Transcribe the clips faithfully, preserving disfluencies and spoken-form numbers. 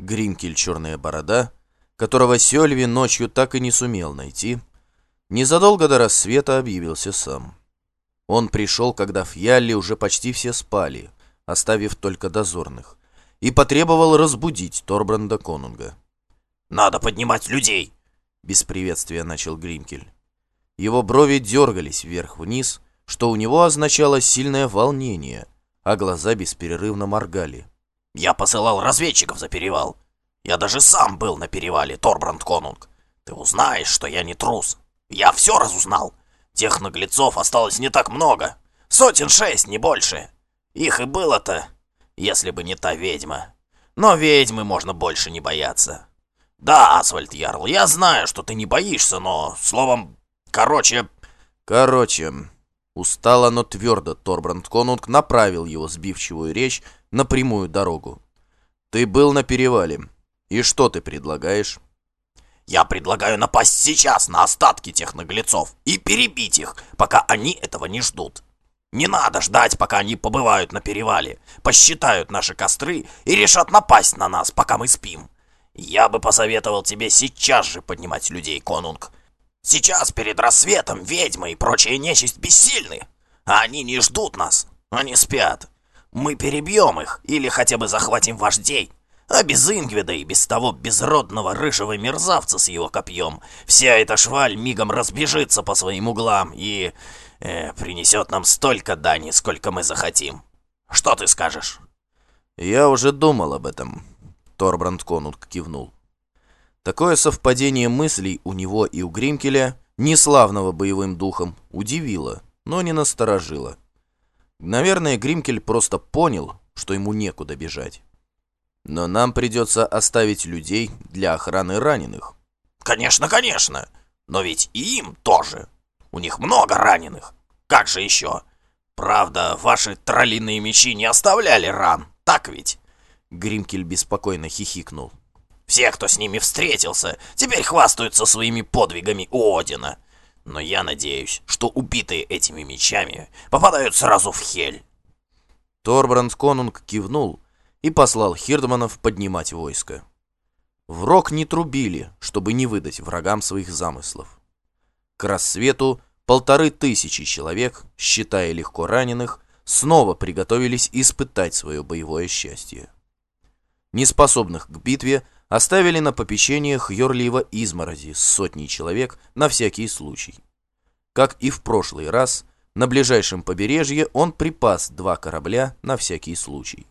Гримкель Черная Борода, которого Сёльви ночью так и не сумел найти, незадолго до рассвета объявился сам. Он пришел, когда в Ялле уже почти все спали, оставив только дозорных, и потребовал разбудить Торбранда Конунга. «Надо поднимать людей!» — без приветствия начал Гримкель. Его брови дергались вверх-вниз, что у него означало сильное волнение, а глаза бесперерывно моргали. «Я посылал разведчиков за перевал. Я даже сам был на перевале, Торбранд Конунг. Ты узнаешь, что я не трус. Я все разузнал. Тех наглецов осталось не так много. Сотен шесть, не больше. Их и было-то, если бы не та ведьма. Но ведьмы можно больше не бояться. Да, Асвальд Ярл, я знаю, что ты не боишься, но, словом, короче...» «Короче...» Устало, но твердо Торбранд Конунг направил его сбивчивую речь на прямую дорогу. «Ты был на перевале. И что ты предлагаешь?» «Я предлагаю напасть сейчас на остатки тех наглецов и перебить их, пока они этого не ждут. Не надо ждать, пока они побывают на перевале, посчитают наши костры и решат напасть на нас, пока мы спим. Я бы посоветовал тебе сейчас же поднимать людей, Конунг. Сейчас, перед рассветом, ведьмы и прочая нечисть бессильны, а они не ждут нас, они спят. Мы перебьем их или хотя бы захватим вождей, а без Ингвида и без того безродного рыжего мерзавца с его копьем вся эта шваль мигом разбежится по своим углам и э, принесет нам столько дани, сколько мы захотим. Что ты скажешь?» «Я уже думал об этом», — Торбранд Конунг кивнул. Такое совпадение мыслей у него и у Гримкеля, неславного боевым духом, удивило, но не насторожило. Наверное, Гримкель просто понял, что ему некуда бежать. «Но нам придется оставить людей для охраны раненых». «Конечно, конечно, но ведь и им тоже. У них много раненых. Как же еще? Правда, ваши троллиные мечи не оставляли ран, так ведь?» Гримкель беспокойно хихикнул. «Все, кто с ними встретился, теперь хвастаются своими подвигами у Одина. Но я надеюсь, что убитые этими мечами попадают сразу в Хель». Торбранд Конунг кивнул и послал хирдманов поднимать войско. В рог не трубили, чтобы не выдать врагам своих замыслов. К рассвету полторы тысячи человек, считая легко раненых, снова приготовились испытать свое боевое счастье. Неспособных к битве оставили на попечение Хьорлиева изморози с сотней человек на всякий случай. Как и в прошлый раз, на ближайшем побережье он припас два корабля на всякий случай.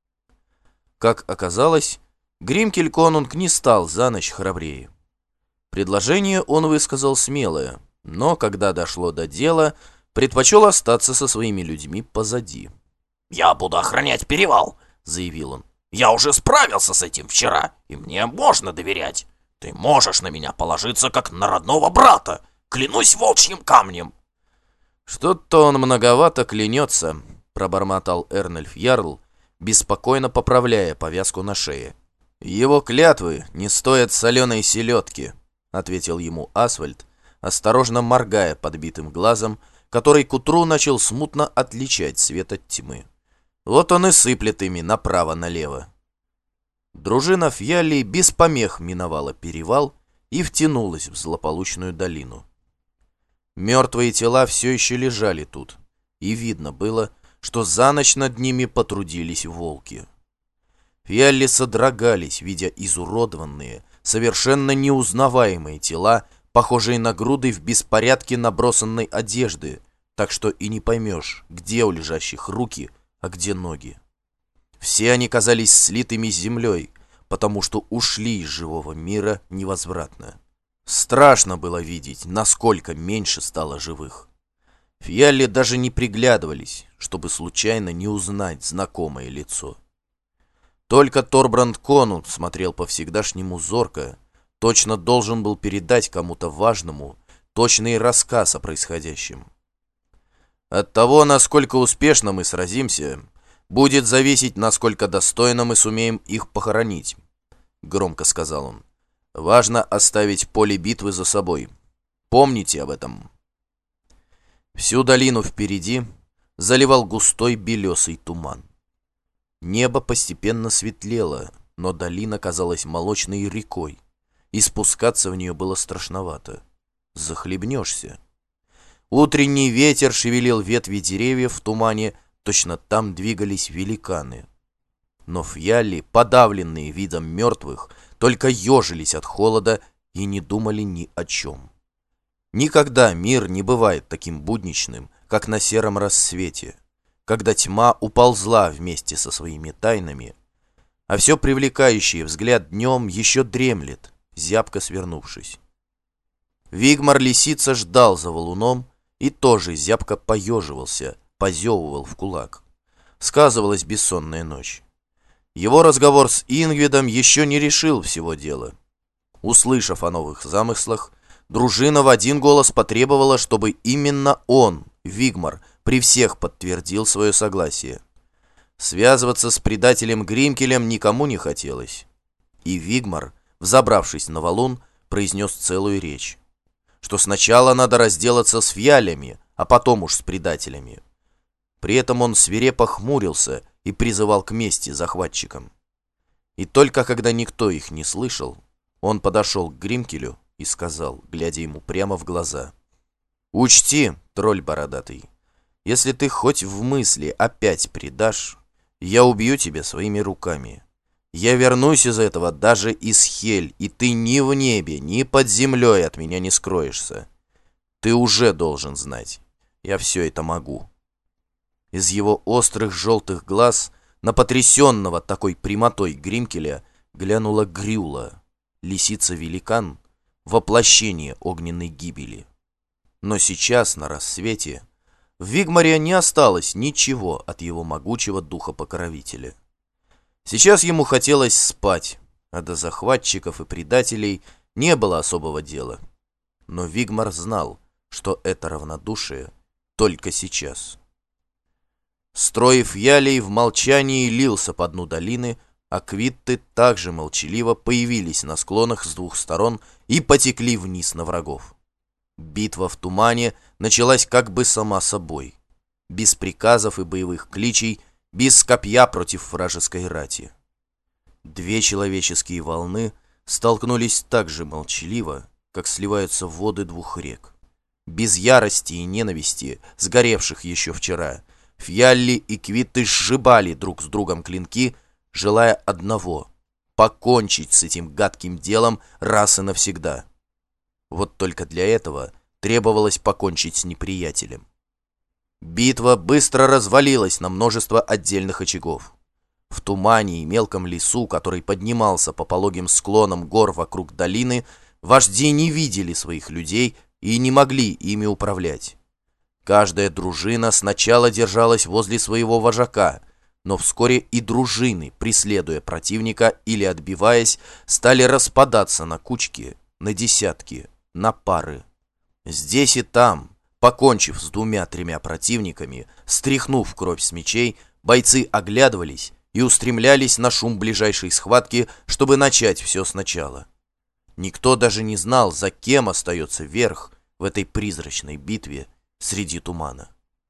Как оказалось, Гримкель Конунг не стал за ночь храбрее. Предложение он высказал смелое, но, когда дошло до дела, предпочел остаться со своими людьми позади. «Я буду охранять перевал», — заявил он. «Я уже справился с этим вчера, и мне можно доверять. Ты можешь на меня положиться, как на родного брата. Клянусь волчьим камнем». «Что-то он многовато клянется», — пробормотал Эрнольф Ярл, беспокойно поправляя повязку на шее. «Его клятвы не стоят соленой селедки», — ответил ему Асвальд, осторожно моргая подбитым глазом, который к утру начал смутно отличать свет от тьмы. Вот он и сыплет ими направо-налево. Дружина Фьялли без помех миновала перевал и втянулась в злополучную долину. Мертвые тела все еще лежали тут, и видно было, что за ночь над ними потрудились волки. Фьялли содрогались, видя изуродованные, совершенно неузнаваемые тела, похожие на груды в беспорядке набросанной одежды, так что и не поймешь, где у лежащих руки, а где ноги. Все они казались слитыми с землей, потому что ушли из живого мира невозвратно. Страшно было видеть, насколько меньше стало живых. Фьялли даже не приглядывались, чтобы случайно не узнать знакомое лицо. Только Торбранд Конунг смотрел по-всегдашнему зорко, точно должен был передать кому-то важному точный рассказ о происходящем. От того, насколько успешно мы сразимся, будет зависеть, насколько достойно мы сумеем их похоронить, — громко сказал он. Важно оставить поле битвы за собой. Помните об этом. Всю долину впереди заливал густой белесый туман. Небо постепенно светлело, но долина казалась молочной рекой, и спускаться в нее было страшновато. Захлебнешься. Утренний ветер шевелил ветви деревьев в тумане, точно там двигались великаны. Но фьялли, подавленные видом мертвых, только ежились от холода и не думали ни о чем. Никогда мир не бывает таким будничным, как на сером рассвете, когда тьма уползла вместе со своими тайнами, а все привлекающее взгляд днем еще дремлет, зябко свернувшись. Вигмар-лисица ждал за валуном и тоже зябко поеживался, позевывал в кулак. Сказывалась бессонная ночь. Его разговор с Ингвидом еще не решил всего дела. Услышав о новых замыслах, дружина в один голос потребовала, чтобы именно он, Вигмар, при всех подтвердил свое согласие. Связываться с предателем Гримкелем никому не хотелось. И Вигмар, взобравшись на валун, произнес целую речь, что сначала надо разделаться с фьялями, а потом уж с предателями. При этом он свирепо хмурился и призывал к мести захватчикам. И только когда никто их не слышал, он подошел к Гримкелю и сказал, глядя ему прямо в глаза: «Учти, тролль бородатый, если ты хоть в мысли опять предашь, я убью тебя своими руками. Я вернусь из этого даже из Хель, и ты ни в небе, ни под землей от меня не скроешься. Ты уже должен знать, я все это могу». Из его острых желтых глаз на потрясенного такой прямотой Гримкеля глянула Грюла, лисица-великан, воплощение огненной гибели. Но сейчас, на рассвете, в Вигмаре не осталось ничего от его могучего духа-покровителя. Сейчас ему хотелось спать, а до захватчиков и предателей не было особого дела. Но Вигмар знал, что это равнодушие только сейчас. Строй фьялей в молчании лился по дну долины, а квитты также молчаливо появились на склонах с двух сторон и потекли вниз на врагов. Битва в тумане началась как бы сама собой, без приказов и боевых кличей, без копья против вражеской рати. Две человеческие волны столкнулись так же молчаливо, как сливаются воды двух рек. Без ярости и ненависти, сгоревших еще вчера, фьялли и квитты сшибали друг с другом клинки, желая одного — покончить с этим гадким делом раз и навсегда. Вот только для этого требовалось покончить с неприятелем. Битва быстро развалилась на множество отдельных очагов. В тумане и мелком лесу, который поднимался по пологим склонам гор вокруг долины, вожди не видели своих людей и не могли ими управлять. Каждая дружина сначала держалась возле своего вожака, но вскоре и дружины, преследуя противника или отбиваясь, стали распадаться на кучки, на десятки, на пары. Здесь и там, покончив с двумя-тремя противниками, стряхнув кровь с мечей, бойцы оглядывались и устремлялись на шум ближайшей схватки, чтобы начать все сначала. Никто даже не знал, за кем остается верх в этой призрачной битве среди тумана.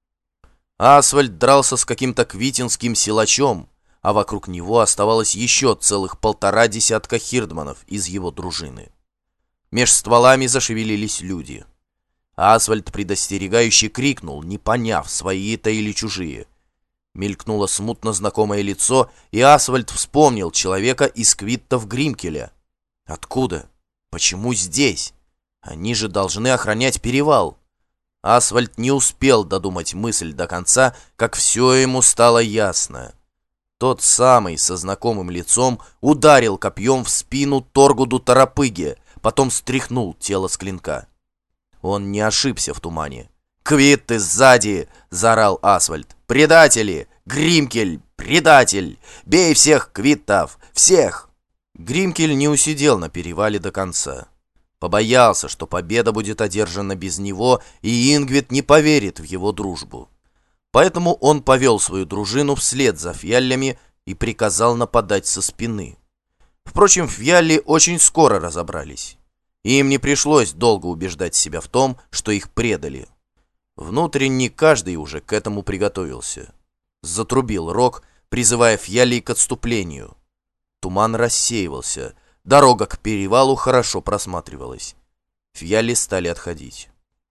Асвальд дрался с каким-то квитинским силачом, а вокруг него оставалось еще целых полтора десятка хирдманов из его дружины. Меж стволами зашевелились люди. Асвальд предостерегающе крикнул, не поняв, свои это или чужие. Мелькнуло смутно знакомое лицо, и Асвальд вспомнил человека из квиттов Гримкеля. Откуда? Почему здесь? Они же должны охранять перевал. Асвальд не успел додумать мысль до конца, как все ему стало ясно. Тот самый со знакомым лицом ударил копьем в спину Торгуду Торопыге, потом стряхнул тело с клинка. Он не ошибся в тумане. «Квитты сзади!» — заорал Асвальд. «Предатели! Гримкель! Предатель! Бей всех квиттов! Всех!» Гримкель не усидел на перевале до конца. Побоялся, что победа будет одержана без него, и Ингвид не поверит в его дружбу. Поэтому он повел свою дружину вслед за фьяллями и приказал нападать со спины. Впрочем, фьялли очень скоро разобрались. Им не пришлось долго убеждать себя в том, что их предали. Внутренне каждый уже к этому приготовился. Затрубил рог, призывая фьяллей к отступлению. Туман рассеивался, дорога к перевалу хорошо просматривалась. Фьяли стали отходить.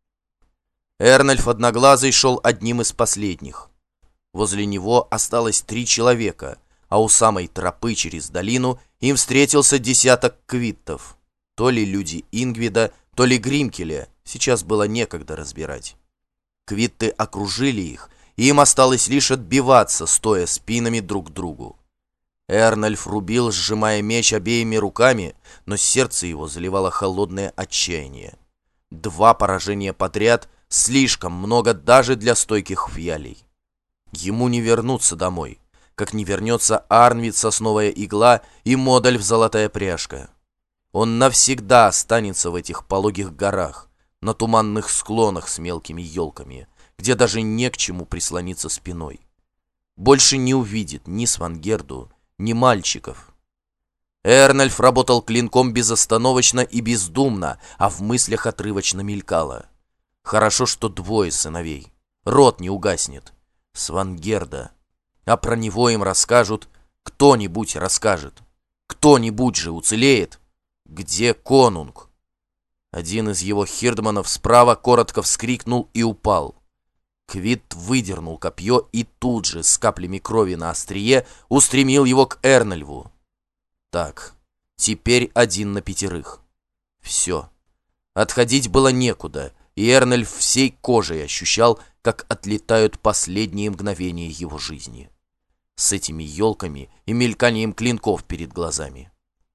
Эрнольф Одноглазый шел одним из последних. Возле него осталось три человека, а у самой тропы через долину им встретился десяток квиттов. То ли люди Ингвида, то ли Гримкеля, сейчас было некогда разбирать. Квитты окружили их, и им осталось лишь отбиваться, стоя спинами друг к другу. Эрнольф рубил, сжимая меч обеими руками, но сердце его заливало холодное отчаяние. Два поражения подряд — слишком много даже для стойких фьялей. Ему не вернуться домой, как не вернется Арнвид Сосновая Игла и Модальф Золотая Пряжка. Он навсегда останется в этих пологих горах, на туманных склонах с мелкими елками, где даже не к чему прислониться спиной. Больше не увидит ни Свангерду, ни мальчиков. Эрнольф работал клинком безостановочно и бездумно, а в мыслях отрывочно мелькало. Хорошо, что двое сыновей. Род не угаснет. Свангерда. А про него им расскажут. Кто-нибудь расскажет. Кто-нибудь же уцелеет. Где конунг? Один из его хирдманов справа коротко вскрикнул и упал. Квитт выдернул копье и тут же, с каплями крови на острие, устремил его к Эрнольфу. Так, теперь один на пятерых. Все. Отходить было некуда, и Эрнольф всей кожей ощущал, как отлетают последние мгновения его жизни. С этими елками и мельканием клинков перед глазами.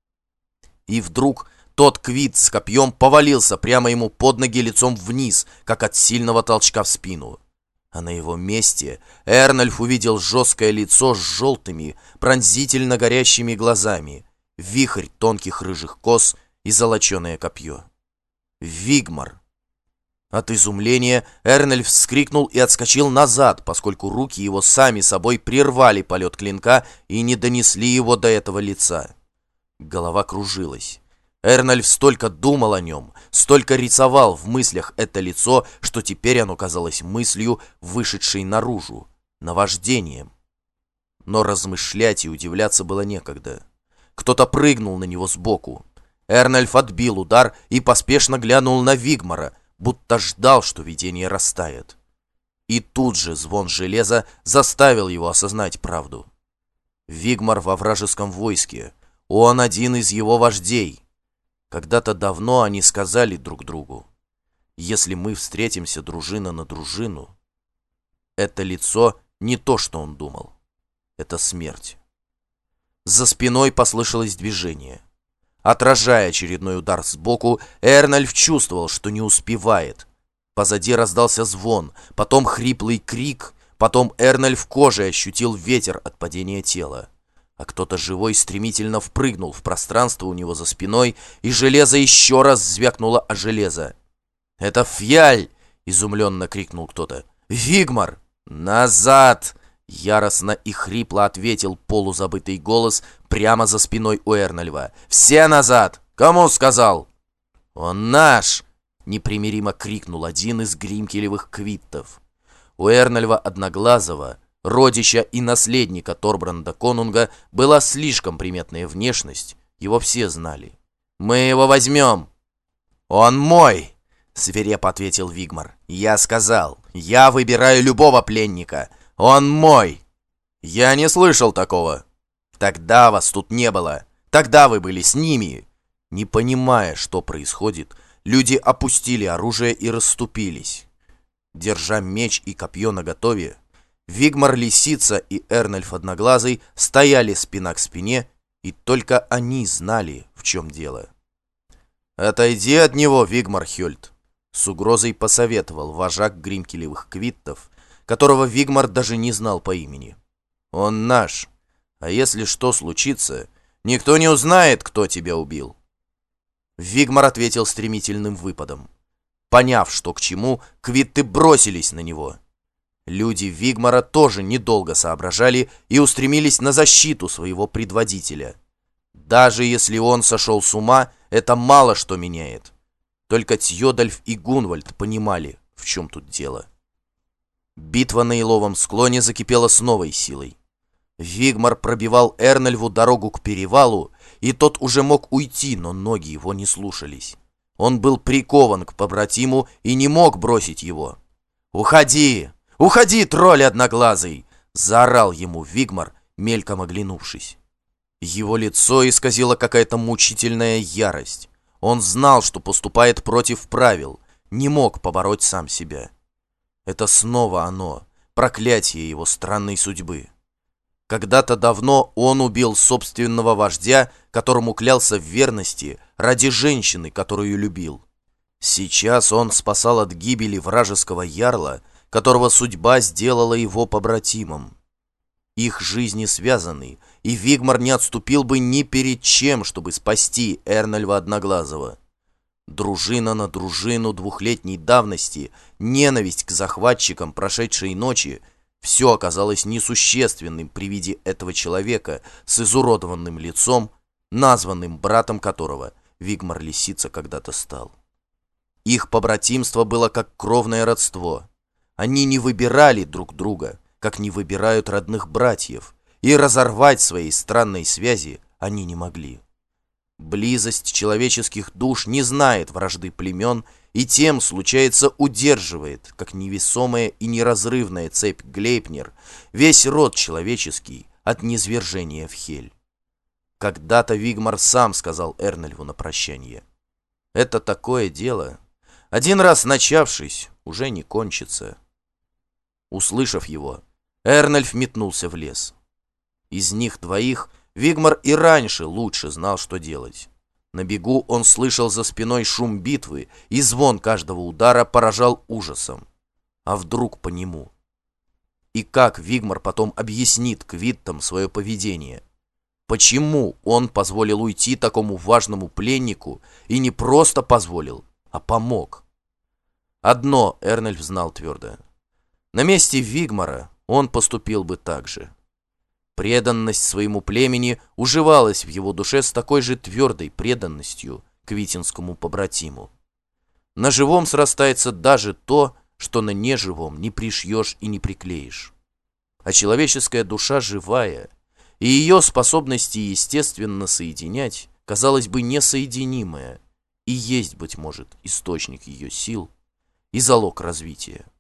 И вдруг тот Квитт с копьем повалился прямо ему под ноги лицом вниз, как от сильного толчка в спину. А на его месте Эрнольф увидел жесткое лицо с желтыми, пронзительно горящими глазами, вихрь тонких рыжих кос и золоченое копье. Вигмар! От изумления Эрнольф вскрикнул и отскочил назад, поскольку руки его сами собой прервали полет клинка и не донесли его до этого лица. Голова кружилась. Эрнольф столько думал о нем, столько рисовал в мыслях это лицо, что теперь оно казалось мыслью, вышедшей наружу, наваждением. Но размышлять и удивляться было некогда. Кто-то прыгнул на него сбоку. Эрнольф отбил удар и поспешно глянул на Вигмара, будто ждал, что видение растает. И тут же звон железа заставил его осознать правду. Вигмар во вражеском войске. Он один из его вождей. Когда-то давно они сказали друг другу: если мы встретимся дружина на дружину. Это лицо не то, что он думал. Это смерть. За спиной послышалось движение. Отражая очередной удар сбоку, Эрнольф чувствовал, что не успевает. Позади раздался звон, потом хриплый крик, потом Эрнольф кожей ощутил ветер от падения тела. А кто-то живой стремительно впрыгнул в пространство у него за спиной, и железо еще раз звякнуло о железо. «Это Фьяль!» — изумленно крикнул кто-то. «Вигмар! Назад!» — яростно и хрипло ответил полузабытый голос прямо за спиной у Эрнольфа. «Все назад! Кому сказал?» «Он наш!» — непримиримо крикнул один из гримкелевых квиттов. У Эрнольфа Одноглазого, родича и наследника Торбранда Конунга, была слишком приметная внешность, его все знали. «Мы его возьмем!» «Он мой!» — свирепо ответил Вигмар. «Я сказал, я выбираю любого пленника. Он мой!» «Я не слышал такого!» «Тогда вас тут не было. Тогда вы были с ними!» Не понимая, что происходит, люди опустили оружие и расступились. Держа меч и копье наготове, Вигмар Лисица и Эрнольф Одноглазый стояли спина к спине, и только они знали, в чем дело. «Отойди от него, Вигмар Хёльд!» — с угрозой посоветовал вожак гримкелевых квиттов, которого Вигмар даже не знал по имени. «Он наш, а если что случится, никто не узнает, кто тебя убил!» Вигмар ответил стремительным выпадом. Поняв, что к чему, квитты бросились на него. Люди Вигмара тоже недолго соображали и устремились на защиту своего предводителя. Даже если он сошел с ума, это мало что меняет. Только Тьёдальф и Гунвальд понимали, в чем тут дело. Битва на Иловом склоне закипела с новой силой. Вигмар пробивал Эрнольфу дорогу к перевалу, и тот уже мог уйти, но ноги его не слушались. Он был прикован к побратиму и не мог бросить его. «Уходи! Уходи, тролль одноглазый!» — заорал ему Вигмар, мельком оглянувшись. Его лицо исказила какая-то мучительная ярость. Он знал, что поступает против правил, не мог побороть сам себя. Это снова оно, проклятие его странной судьбы. Когда-то давно он убил собственного вождя, которому клялся в верности, ради женщины, которую любил. Сейчас он спасал от гибели вражеского ярла, которого судьба сделала его побратимом. Их жизни связаны, и Вигмар не отступил бы ни перед чем, чтобы спасти Эрнольфа Одноглазого. Дружина на дружину двухлетней давности, ненависть к захватчикам прошедшей ночи — все оказалось несущественным при виде этого человека с изуродованным лицом, названным братом которого Вигмар Лисица когда-то стал. Их побратимство было как кровное родство. Они не выбирали друг друга, как не выбирают родных братьев, и разорвать своей странной связи они не могли. Близость человеческих душ не знает вражды племен, и тем, случается, удерживает, как невесомая и неразрывная цепь Глейпнир, весь род человеческий от низвержения в Хель. Когда-то Вигмар сам сказал Эрнольфу на прощание: «Это такое дело, один раз начавшись, уже не кончится». Услышав его, Эрнольф метнулся в лес. Из них двоих Вигмар и раньше лучше знал, что делать. На бегу он слышал за спиной шум битвы, и звон каждого удара поражал ужасом. А вдруг по нему? И как Вигмар потом объяснит квиттам свое поведение? Почему он позволил уйти такому важному пленнику, и не просто позволил, а помог? Одно Эрнольф знал твердо: на месте Вигмара он поступил бы так же. Преданность своему племени уживалась в его душе с такой же твердой преданностью к витинскому побратиму. На живом срастается даже то, что на неживом не пришьешь и не приклеишь. А человеческая душа живая, и ее способности естественно соединять, казалось бы, несоединимая, и есть, быть может, источник ее сил и залог развития.